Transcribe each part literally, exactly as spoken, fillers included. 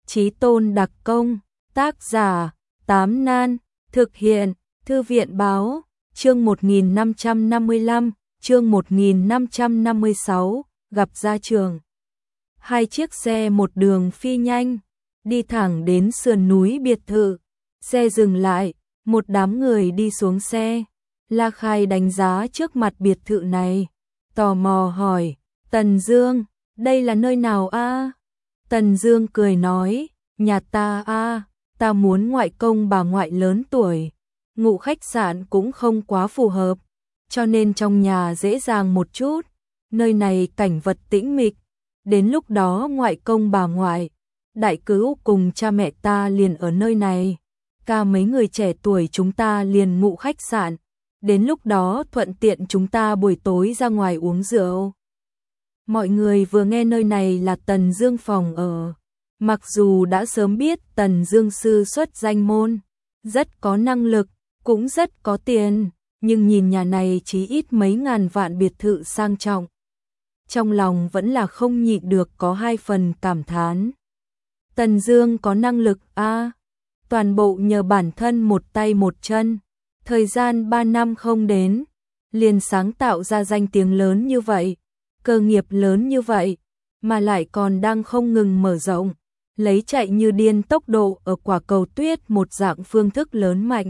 Chí tôn đặc công, tác giả, Tám Nan, thực hiện, Thư viện báo, chương một nghìn năm trăm năm mươi lăm, chương một nghìn năm trăm năm mươi sáu, gặp ra trường. Hai chiếc xe một đường phi nhanh, đi thẳng đến sườn núi biệt thự. Xe dừng lại, một đám người đi xuống xe. La Khai đánh giá trước mặt biệt thự này, tò mò hỏi, Tần Dương, đây là nơi nào a? Tần Dương cười nói, nhà ta a, ta muốn ngoại công bà ngoại lớn tuổi, ngủ khách sạn cũng không quá phù hợp, cho nên trong nhà dễ dàng một chút, nơi này cảnh vật tĩnh mịch, đến lúc đó ngoại công bà ngoại, đại cứu cùng cha mẹ ta liền ở nơi này, cả mấy người trẻ tuổi chúng ta liền ngủ khách sạn, đến lúc đó thuận tiện chúng ta buổi tối ra ngoài uống rượu. Mọi người vừa nghe nơi này là Tần Dương phòng ở, mặc dù đã sớm biết Tần Dương sư xuất danh môn, rất có năng lực, cũng rất có tiền, nhưng nhìn nhà này chí ít mấy ngàn vạn biệt thự sang trọng. Trong lòng vẫn là không nhịn được có hai phần cảm thán. Tần Dương có năng lực a, à, toàn bộ nhờ bản thân một tay một chân, thời gian ba năm không đến, liền sáng tạo ra danh tiếng lớn như vậy, cơ nghiệp lớn như vậy, mà lại còn đang không ngừng mở rộng, lấy chạy như điên tốc độ ở quả cầu tuyết một dạng phương thức lớn mạnh.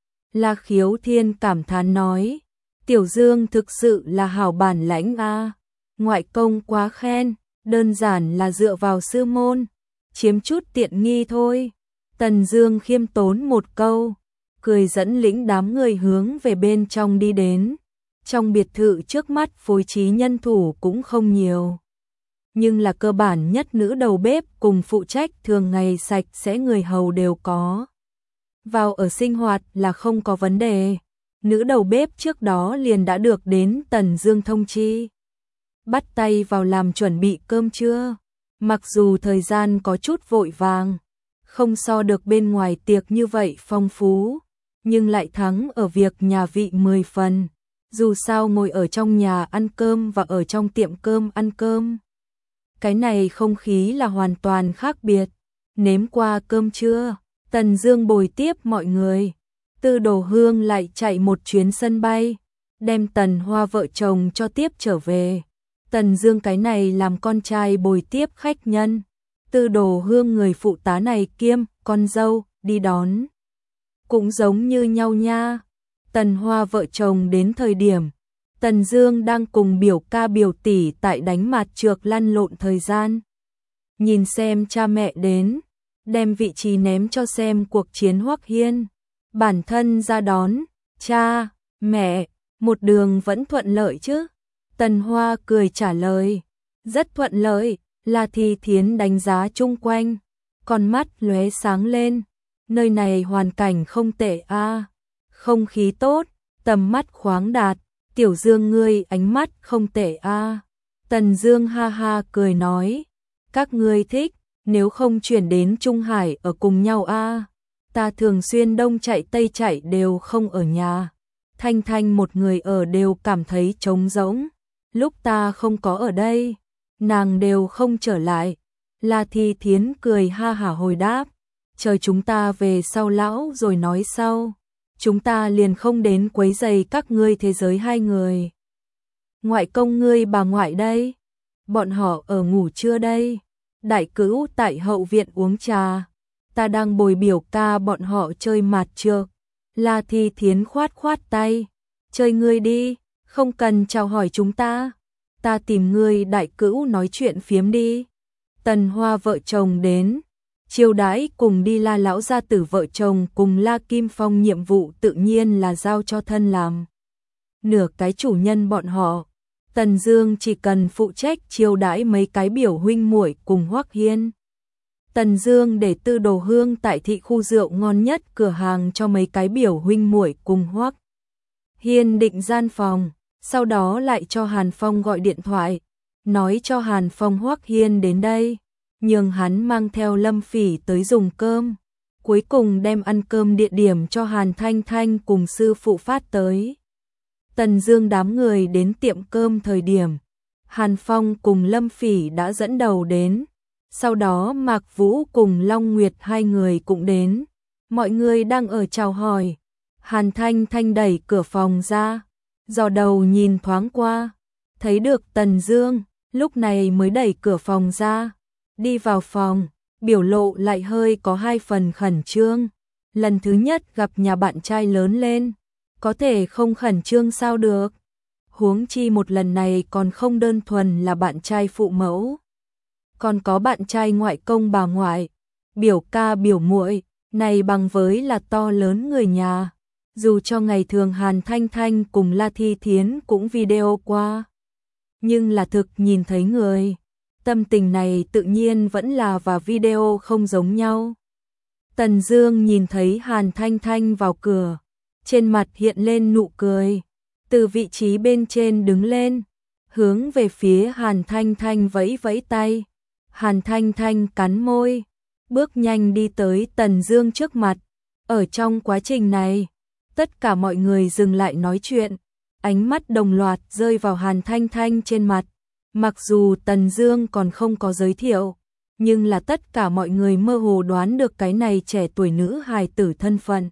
La Khiếu Thiên cảm thán nói, Tiểu Dương thực sự là hảo bản lãnh a, ngoại công quá khen, đơn giản là dựa vào sư môn, chiếm chút tiện nghi thôi. Tần Dương khiêm tốn một câu, cười dẫn lĩnh đám người hướng về bên trong đi đến. Trong biệt thự trước mắt phối trí nhân thủ cũng không nhiều, nhưng là cơ bản nhất nữ đầu bếp cùng phụ trách thường ngày sạch sẽ người hầu đều có. Vào ở sinh hoạt là không có vấn đề. Nữ đầu bếp trước đó liền đã được đến Tần Dương thông chi, bắt tay vào làm chuẩn bị cơm trưa. Mặc dù thời gian có chút vội vàng, không so được bên ngoài tiệc như vậy phong phú, nhưng lại thắng ở việc nhà vị mười phần. Dù sao ngồi ở trong nhà ăn cơm và ở trong tiệm cơm ăn cơm, cái này không khí là hoàn toàn khác biệt. Nếm qua cơm trưa, Tần Dương bồi tiếp mọi người. Tư Đồ Hương lại chạy một chuyến sân bay, đem Tần Hoa vợ chồng cho tiếp trở về. Tần Dương cái này làm con trai bồi tiếp khách nhân, Tư Đồ Hương người phụ tá này kiêm con dâu đi đón, cũng giống như nhau nha. Tần Hoa vợ chồng đến thời điểm, Tần Dương đang cùng biểu ca biểu tỷ tại đánh mặt trược lăn lộn thời gian. Nhìn xem cha mẹ đến, đem vị trí ném cho xem cuộc chiến Hoắc Hiên. Bản thân ra đón, cha, mẹ, một đường vẫn thuận lợi chứ? Tần Hoa cười trả lời, rất thuận lợi. La Thi Thiến đánh giá chung quanh, con mắt lóe sáng lên, nơi này hoàn cảnh không tệ a, à. Không khí tốt, tầm mắt khoáng đạt, Tiểu Dương ngươi ánh mắt không tệ a. À. Tần Dương ha ha cười nói, các ngươi thích, nếu không chuyển đến Trung Hải ở cùng nhau a. À. Ta thường xuyên đông chạy tây chạy đều không ở nhà, Thanh Thanh một người ở đều cảm thấy trống rỗng, lúc ta không có ở đây, nàng đều không trở lại. La Thi Thiến cười ha hả hồi đáp, chờ chúng ta về sau lão rồi nói sau, chúng ta liền không đến quấy rầy các ngươi thế giới hai người. Ngoại công ngươi bà ngoại đây, bọn họ ở ngủ trưa đây. Đại cữu tại hậu viện uống trà, ta đang bồi biểu ca bọn họ chơi mạt trược. La Thi Thiến khoát khoát tay, chơi ngươi đi, không cần chào hỏi chúng ta, ta tìm ngươi đại cữu nói chuyện phiếm đi. Tần Hoa vợ chồng đến, chiêu đãi cùng đi La lão gia tử vợ chồng cùng La Kim Phong nhiệm vụ tự nhiên là giao cho thân làm. Nửa cái chủ nhân bọn họ, Tần Dương chỉ cần phụ trách chiêu đãi mấy cái biểu huynh muội cùng Hoắc Hiên. Tần Dương để Tư Đồ Hương tại thị khu rượu ngon nhất cửa hàng cho mấy cái biểu huynh muội cùng Hoắc Hiên định gian phòng, sau đó lại cho Hàn Phong gọi điện thoại, nói cho Hàn Phong Hoắc Hiên đến đây, nhường hắn mang theo Lâm Phỉ tới dùng cơm, cuối cùng đem ăn cơm địa điểm cho Hàn Thanh Thanh cùng sư phụ phát tới. Tần Dương đám người đến tiệm cơm thời điểm, Hàn Phong cùng Lâm Phỉ đã dẫn đầu đến, Sau đó Mạc Vũ cùng Long Nguyệt hai người cũng đến. Mọi người đang ở chào hỏi. Hàn Thanh Thanh đẩy cửa phòng ra, dò đầu nhìn thoáng qua, thấy được Tần Dương, lúc này mới đẩy cửa phòng ra, đi vào phòng, biểu lộ lại hơi có hai phần khẩn trương. Lần thứ nhất gặp nhà bạn trai lớn lên, có thể không khẩn trương sao được. Huống chi một lần này còn không đơn thuần là bạn trai phụ mẫu, còn có bạn trai ngoại công bà ngoại, biểu ca biểu muội, này bằng với là to lớn người nhà. Dù cho ngày thường Hàn Thanh Thanh cùng La Thi Thiến cũng video qua, nhưng là thực nhìn thấy người, tâm tình này tự nhiên vẫn là và video không giống nhau. Tần Dương nhìn thấy Hàn Thanh Thanh vào cửa, trên mặt hiện lên nụ cười, từ vị trí bên trên đứng lên, hướng về phía Hàn Thanh Thanh vẫy vẫy tay. Hàn Thanh Thanh cắn môi, bước nhanh đi tới Tần Dương trước mặt. Ở trong quá trình này, tất cả mọi người dừng lại nói chuyện, ánh mắt đồng loạt rơi vào Hàn Thanh Thanh trên mặt. Mặc dù Tần Dương còn không có giới thiệu, nhưng là tất cả mọi người mơ hồ đoán được cái này trẻ tuổi nữ hài tử thân phận.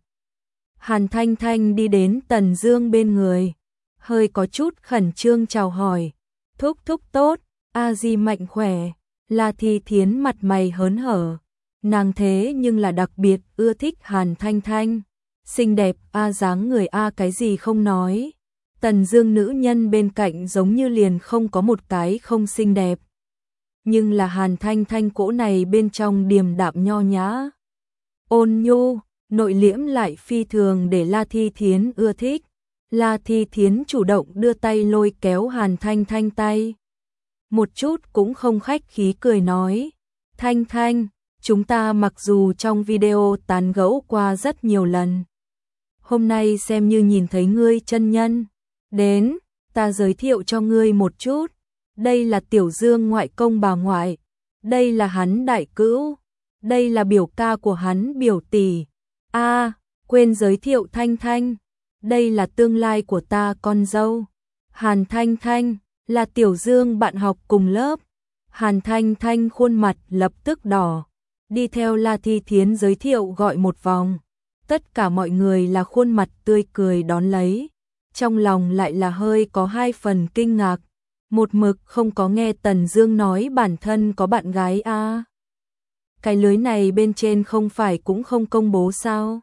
Hàn Thanh Thanh đi đến Tần Dương bên người, hơi có chút khẩn trương chào hỏi, thúc thúc tốt, a di mạnh khỏe. La Thi Thiến mặt mày hớn hở, nàng thế nhưng là đặc biệt ưa thích Hàn Thanh Thanh, xinh đẹp a dáng người a cái gì không nói. Tần Dương nữ nhân bên cạnh giống như liền không có một cái không xinh đẹp. Nhưng là Hàn Thanh Thanh cỗ này bên trong điềm đạm nho nhã, ôn nhu, nội liễm lại phi thường để La Thi Thiến ưa thích. La Thi Thiến chủ động đưa tay lôi kéo Hàn Thanh Thanh tay, một chút cũng không khách khí cười nói, Thanh Thanh, chúng ta mặc dù trong video tán gẫu qua rất nhiều lần, hôm nay xem như nhìn thấy ngươi chân nhân. Đến, ta giới thiệu cho ngươi một chút, đây là Tiểu Dương ngoại công bà ngoại, đây là hắn đại cữu, đây là biểu ca của hắn biểu tỷ. A, à, quên giới thiệu Thanh Thanh, đây là tương lai của ta con dâu. Hàn Thanh Thanh là Tiểu Dương bạn học cùng lớp. Hàn Thanh Thanh khuôn mặt lập tức đỏ, đi theo La Thi Thiến giới thiệu gọi một vòng. Tất cả mọi người là khuôn mặt tươi cười đón lấy, trong lòng lại là hơi có hai phần kinh ngạc, một mực không có nghe Tần Dương nói bản thân có bạn gái a. À, cái lưới này bên trên không phải cũng không công bố sao?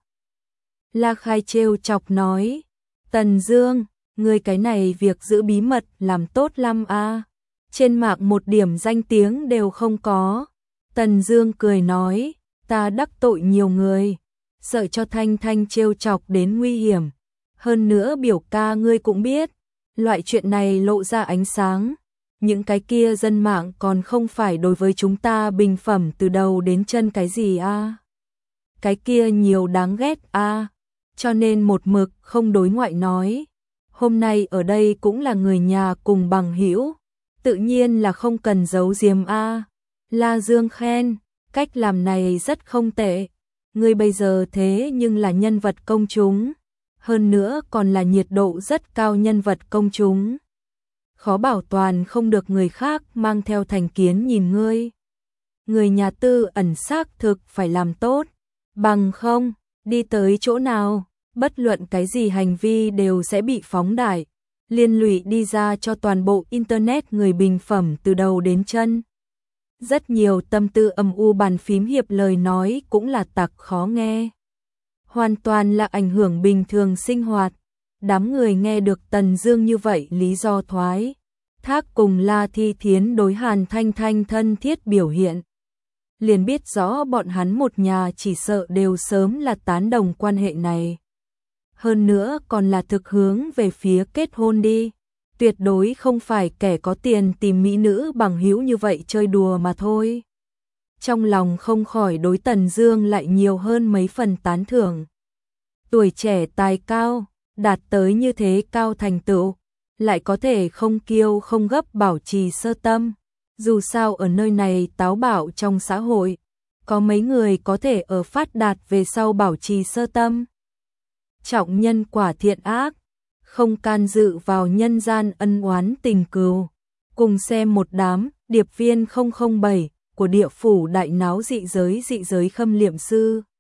La Khai trêu chọc nói, Tần Dương, ngươi cái này việc giữ bí mật làm tốt lắm a, à, trên mạng một điểm danh tiếng đều không có. Tần Dương cười nói, ta đắc tội nhiều người, sợ cho Thanh Thanh trêu chọc đến nguy hiểm. Hơn nữa biểu ca ngươi cũng biết, loại chuyện này lộ ra ánh sáng, những cái kia dân mạng còn không phải đối với chúng ta bình phẩm từ đầu đến chân cái gì a? À? Cái kia nhiều đáng ghét a, à, cho nên một mực không đối ngoại nói. Hôm nay ở đây cũng là người nhà cùng bằng hữu, tự nhiên là không cần giấu giếm a. À. La Dương khen, cách làm này rất không tệ, ngươi bây giờ thế nhưng là nhân vật công chúng, hơn nữa còn là nhiệt độ rất cao nhân vật công chúng, khó bảo toàn không được người khác mang theo thành kiến nhìn ngươi. Người nhà tư ẩn xác thực phải làm tốt, bằng không, đi tới chỗ nào, bất luận cái gì hành vi đều sẽ bị phóng đại, liên lụy đi ra cho toàn bộ internet người bình phẩm từ đầu đến chân. Rất nhiều tâm tư âm u bàn phím hiệp lời nói cũng là tặc khó nghe, hoàn toàn là ảnh hưởng bình thường sinh hoạt. Đám người nghe được Tần Dương như vậy lý do thoái thác cùng La Thi Thiến đối Hàn Thanh Thanh thân thiết biểu hiện, liền biết rõ bọn hắn một nhà chỉ sợ đều sớm là tán đồng quan hệ này. Hơn nữa còn là thực hướng về phía kết hôn đi, tuyệt đối không phải kẻ có tiền tìm mỹ nữ bằng hữu như vậy chơi đùa mà thôi. Trong lòng không khỏi đối Tần Dương lại nhiều hơn mấy phần tán thưởng. Tuổi trẻ tài cao, đạt tới như thế cao thành tựu, lại có thể không kiêu không gấp bảo trì sơ tâm. Dù sao ở nơi này táo bạo trong xã hội, có mấy người có thể ở phát đạt về sau bảo trì sơ tâm. Trọng nhân quả thiện ác, không can dự vào nhân gian ân oán tình cừu. Cùng xem một đám điệp viên không không bảy, của địa phủ đại náo dị giới dị giới khâm liệm sư.